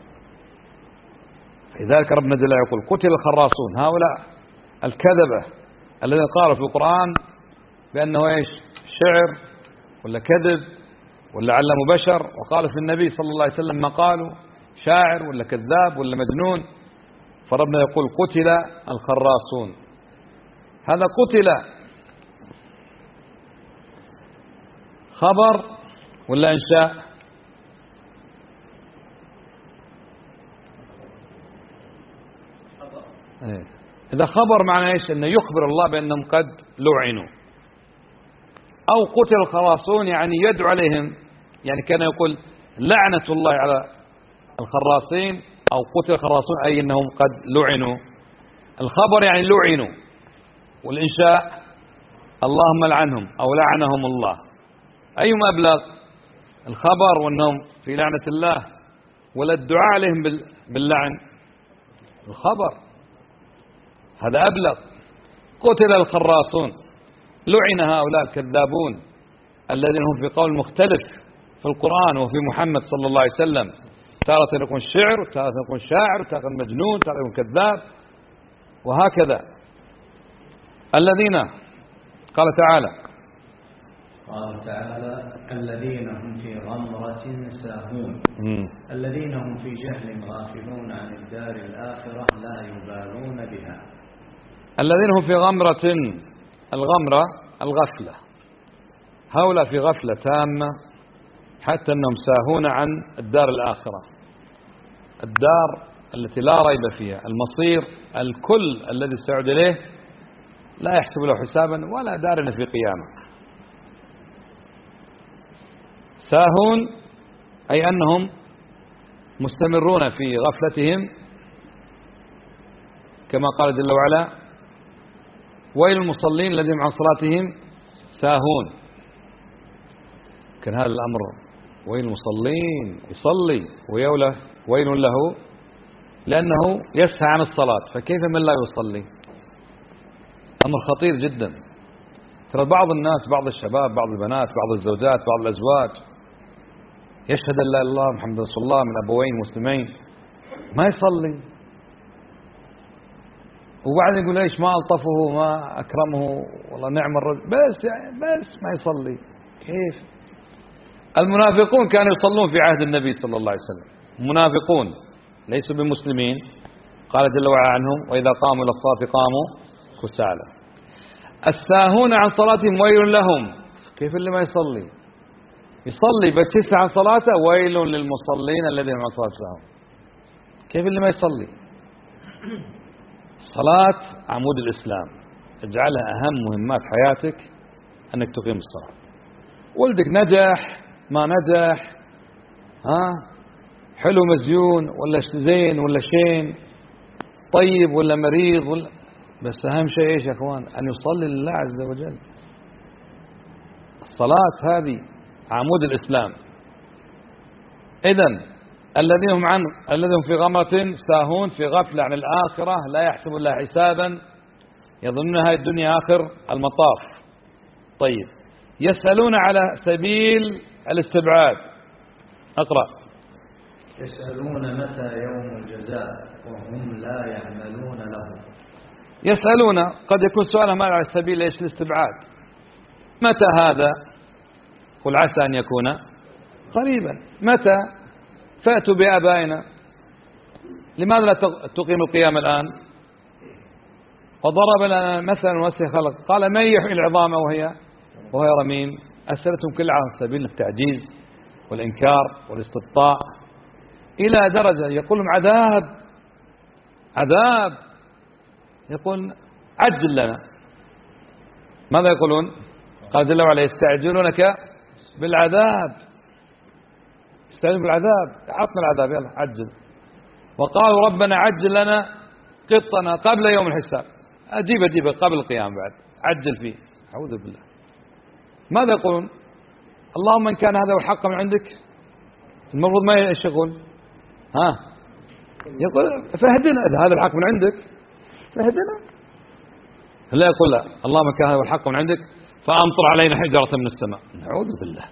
لذلك ربنا جل يقول قتل الخراصون، هؤلاء الكذبة الذين قالوا في القرآن بأنه إيش شعر ولا كذب ولا علموا بشر، وقالوا في النبي صلى الله عليه وسلم ما قالوا شاعر ولا كذاب ولا مجنون. فربنا يقول قتل الخراصون. هذا قتل خبر ولا إنشاء؟ إذا خبر معنى إيش؟ أنه يخبر الله بأنهم قد لعنوا. أو قتل الخراصون يعني يدعو عليهم، يعني كان يقول لعنة الله على الخراصين، أو قتل الخراصون أي أنهم قد لعنوا. الخبر يعني لعنوا، والإنشاء اللهم لعنهم أو لعنهم الله. أيما أبلغ، الخبر وأنهم في لعنة الله ولا الدعاء عليهم باللعن؟ الخبر هذا أبلغ. قتل الخراصون، لعن هؤلاء الكذابون الذين هم في قول مختلف في القرآن وفي محمد صلى الله عليه وسلم، تارة يكون شعر وتارة يكون شاعر وتارة مجنون وتارة يكون كذاب وهكذا. الذين قال تعالى
قال تعالى الذين هم في غمرة ساهون
مم.
الذين هم في جهل غافلون عن الدار الآخرة لا يبالون بها.
الذين هم في غمرة، الغمرة الغفلة، هؤلاء في غفلة تامة حتى أنهم ساهون عن الدار الآخرة، الدار التي لا ريب فيها، المصير الكل الذي سيعود إليه لا يحسب له حسابا ولا دار في قيامة. ساهون أي أنهم مستمرون في غفلتهم، كما قال جل وعلا ويل المصلين الذين عن صلاتهم ساهون. كان هذا الأمر ويل المصلين يصلي ويوله ويل له لأنه يسهى عن الصلاة، فكيف من لا يصلي؟ أمر خطير جدا. ترى بعض الناس، بعض الشباب، بعض البنات، بعض الزوجات، بعض الأزواج يشهد أن لا إله إلا الله محمد رسول الله من أبوين مسلمين ما يصلي، وبعدين يقول ليش ما ألطفه ما أكرمه والله نعم الرجل، بس يعني بس ما يصلي. كيف؟ المنافقون كانوا يصلون في عهد النبي صلى الله عليه وسلم، منافقون ليسوا بمسلمين. قال جل وعلا عنهم وإذا قاموا إلى الصلاة قاموا كسالى. الساهون عن صلاتهم ويل لهم. كيف اللي ما يصلي؟ يصلي بس عن صلاته ويل للمصلين الذين عن صلاتهم. كيف اللي ما يصلي؟ الصلاة عمود الإسلام، اجعلها أهم مهمات حياتك أنك تقيم الصلاة. ولدك نجح ما نجح، ها حلو مزيون ولا زين ولا شين، طيب ولا مريض ولا، بس أهم شيء إيش يا أخوان؟ أن يصلي لله عز وجل. الصلاة هذه عمود الإسلام. إذن الذين هم عن الذين هم في غمرة ساهون، في غفلة عن الآخرة، لا يحسب الله حسابا، يظنون هذه الدنيا آخر المطاف. طيب، يسألون على سبيل الاستبعاد. أقرأ.
يسألون متى يوم الجزاء وهم لا يعملون له.
يسألون قد يكون سؤالهم على سبيل ايش؟ الاستبعاد. متى هذا؟ قل عسى أن يكون قريبا. متى؟ فأتوا بآبائنا، لماذا لا تقيم القيام الآن؟ وضرب لنا مثلا وسع خلق، قال من يحيي العظام وهي وهي رميم؟ أسألتهم كل عام سبيل التعجيز والإنكار والاستبطاء، إلى درجة يقول لهم عذاب عذاب، يقول عجل لنا. ماذا يقولون؟ قال جل وعلا يستعجلونك بالعذاب، يستعجلون بالعذاب، عطنا العذاب يلا عجل. وقالوا ربنا عجل لنا قطنا قبل يوم الحساب، أجيب أجيب قبل القيام بعد، عجل فيه. أعوذ بالله. ماذا يقولون؟ اللهم إن كان هذا هو الحق من عندك، المفروض ما ايش يقول؟ ها يقول فهدنا، إذا هذا الحق من عندك فهدنا. لا يقول لا، اللهم إن كان هذا هو الحق من عندك فأمطر علينا حجرة من السماء. نعوذ بالله.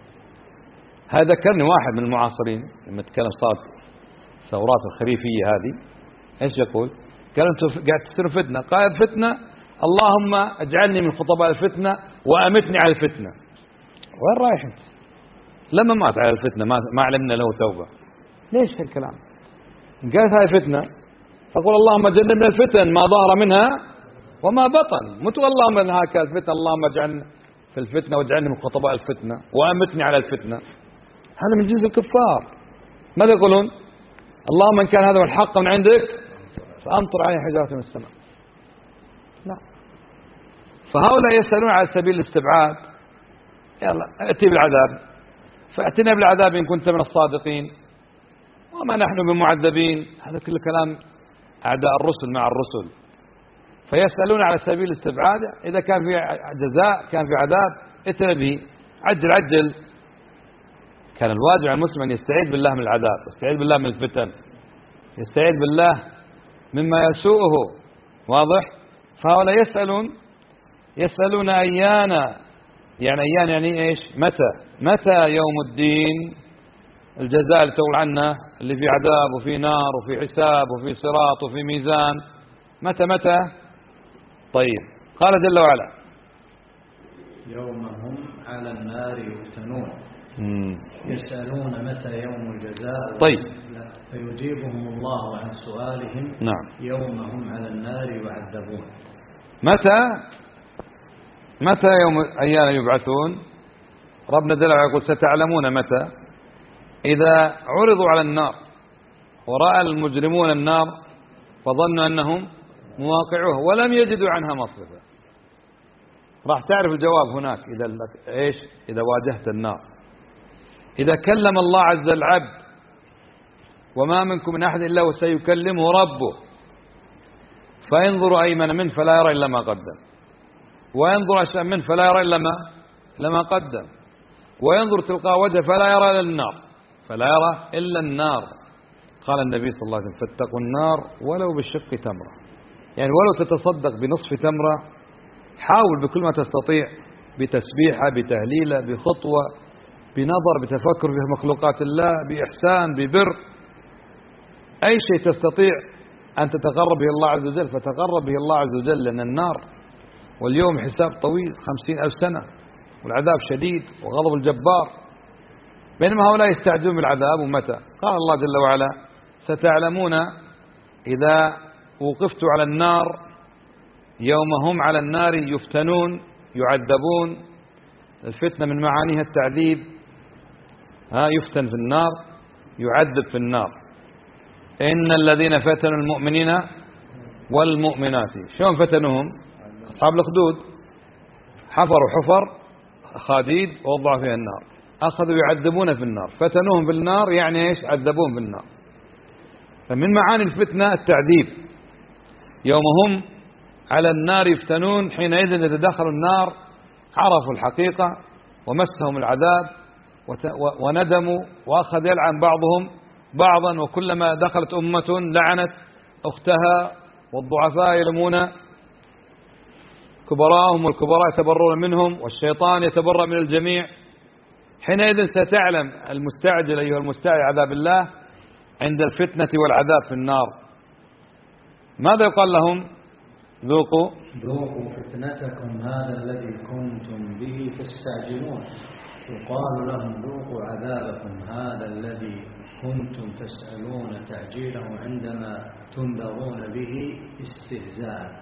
هذا ذكرني واحد من المعاصرين لما تكلم صارت ثورات الخريفية هذه، ايش يقول؟ قال انتم قاعد تصيروا فتنة، قال فتنة اللهم اجعلني من خطباء الفتنة وأمتني على الفتنة. وين رايح انت؟ لما مات على الفتنة ما ما علمنا له توبة. ليش هالكلام؟ قالت هاي فتنة فقول اللهم جنبنا الفتن ما ظهر منها وما بطن، مو تقول اللهم انها كانت فتنة اللهم اجعلنا في الفتنة واجعلني من خطباء الفتنة وأمتني على الفتنة. هذا من جنس الكفار. ماذا يقولون؟ اللهم إن كان هذا هو الحق من عندك فأمطر عليه حجارة من السماء. لا. فهؤلاء يسألون على سبيل الاستبعاد، يلا ائتي بالعذاب، فأتنا بالعذاب إن كنت من الصادقين وما نحن بمعذبين. هذا كله كلام أعداء الرسل مع الرسل. فيسألون على سبيل الاستبعاد، إذا كان في جزاء كان في عذاب ائتنا به، عجل عجل. كان الواجب على المسلم أن يستعيذ بالله من العذاب، يستعيذ بالله من الفتن، يستعيذ بالله مما يسوءه. واضح؟ فهؤلاء يسألون يسألون أيانا، يعني أيان يعني إيش؟ متى متى يوم الدين، الجزاء اللي تقول عنه اللي في عذاب وفي نار وفي حساب وفي صراط وفي ميزان. متى متى؟ طيب قال جل وعلا
يوم هم على النار يفتنون يسألون متى يوم الجزاء.
طيب
فيجيبهم الله عن سؤالهم
نعم.
يوم هم على النار يعذبون.
متى متى يوم أيان يبعثون؟ ربنا جل وعلا يقول ستعلمون متى إذا عرضوا على النار ورأى المجرمون النار فظنوا أنهم مواقعوها ولم يجدوا عنها مصرفا. راح تعرف الجواب هناك إذا إيش؟ إذا واجهت النار. إذا كلم الله عز العبد وما منكم من أحد إلا وسيكلمه ربه فينظر أيمن منه فلا يرى إلا ما قدم، وينظر أشأم منه فلا يرى إلا ما لما قدم، وينظر تلقاء وجهه فلا يرى إلا النار فلا يرى إلا النار. قال النبي صلى الله عليه وسلم فاتقوا النار ولو بالشق تمرة، يعني ولو تتصدق بنصف تمرة حاول بكل ما تستطيع، بتسبيحة بتهليلة بخطوة بنظر بتفكر في مخلوقات الله بإحسان ببر، أي شيء تستطيع أن تتقرب به الله عز وجل فتقرب به الله عز وجل. لأن النار واليوم حساب طويل خمسين ألف سنة والعذاب شديد وغضب الجبار، بينما هؤلاء يستعجلون بالعذاب. ومتى؟ قال الله جل وعلا ستعلمون إذا وقفت على النار يوم هم على النار يفتنون يعذبون. الفتنة من معانيها التعذيب، ها يفتن في النار يعذب في النار. إن الذين فتنوا المؤمنين والمؤمنات، شلون فتنوهم؟ أصحاب الأخدود حفروا حفر خاديد ووضعوا فيها النار، أخذوا يعذبون في النار، فتنوهم في النار يعني إيش؟ عذبوهم في النار. فمن معاني الفتنة التعذيب. يوم هم على النار يفتنون، حينئذ إذا دخلوا النار عرفوا الحقيقة ومسهم العذاب وندموا وأخذ يلعن بعضهم بعضا، وكلما دخلت أمة لعنت أختها والضعفاء يلمون كبراءهم والكبراء يتبرون منهم والشيطان يتبرأ من الجميع. حينئذ ستعلم المستعجل أيها المستعجل عذاب الله عند الفتنة والعذاب في النار. ماذا يقال لهم؟ ذوقوا
ذوقوا فتنتكم هذا الذي كنتم به تستعجلون. يقال لهم ذوقوا عذابكم هذا الذي كنتم تسألون تعجيله عندما تنذرون به استهزاء.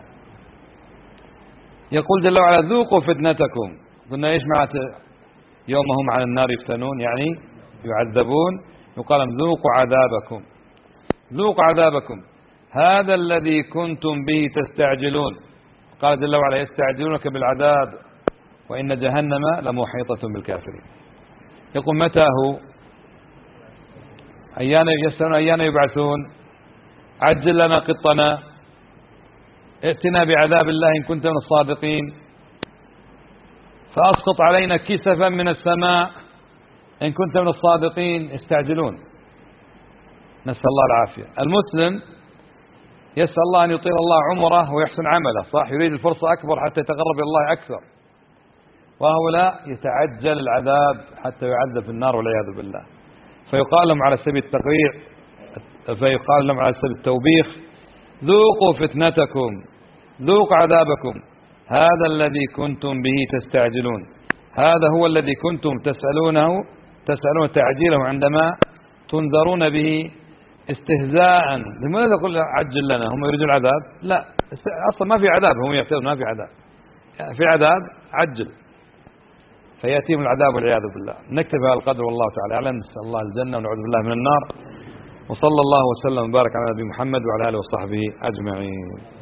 يقول جل وعلا ذوقوا فتنتكم. قلنا إيش معناته يوم هم على النار يفتنون؟ يعني يعذبون. يقال ذوقوا عذابكم، ذوقوا عذابكم هذا الذي كنتم به تستعجلون. قال جل وعلا يستعجلونك بالعذاب وإن جهنم لمحيطة بالكافرين. يقول متى هو؟ أيان يستنون أيان يبعثون؟ عجل لنا قطنا، ائتنا بعذاب الله إن كنت من الصادقين، فأسقط علينا كسفا من السماء إن كنت من الصادقين. يستعجلون، نسأل الله العافية. المسلم يسأل الله أن يطيل الله عمره ويحسن عمله، صح، يريد الفرصة أكبر حتى يتقرب إلى الله أكثر، وهؤلاء يتعجل العذاب حتى يعذب في النار والعياذ بالله. فيقال لهم على سبيل التقريع، فيقال لهم على سبيل التوبيخ ذوقوا فتنتكم، ذوقوا عذابكم هذا الذي كنتم به تستعجلون، هذا هو الذي كنتم تسألونه تسألون تعجيله عندما تنذرون به استهزاء. لماذا يقول عجل لنا؟ هم يريدون العذاب؟ لا، أصلا ما في عذاب، هم يعتبرون ما في عذاب، يعني في عذاب عجل، فيأتيهم العذاب والعياذ بالله. نكتفي بهذا القدر والله تعالى أعلم. نسأل الله الجنة ونعوذ بالله من النار. وصلى الله وسلم وبارك على نبي محمد وعلى آله وصحبه أجمعين.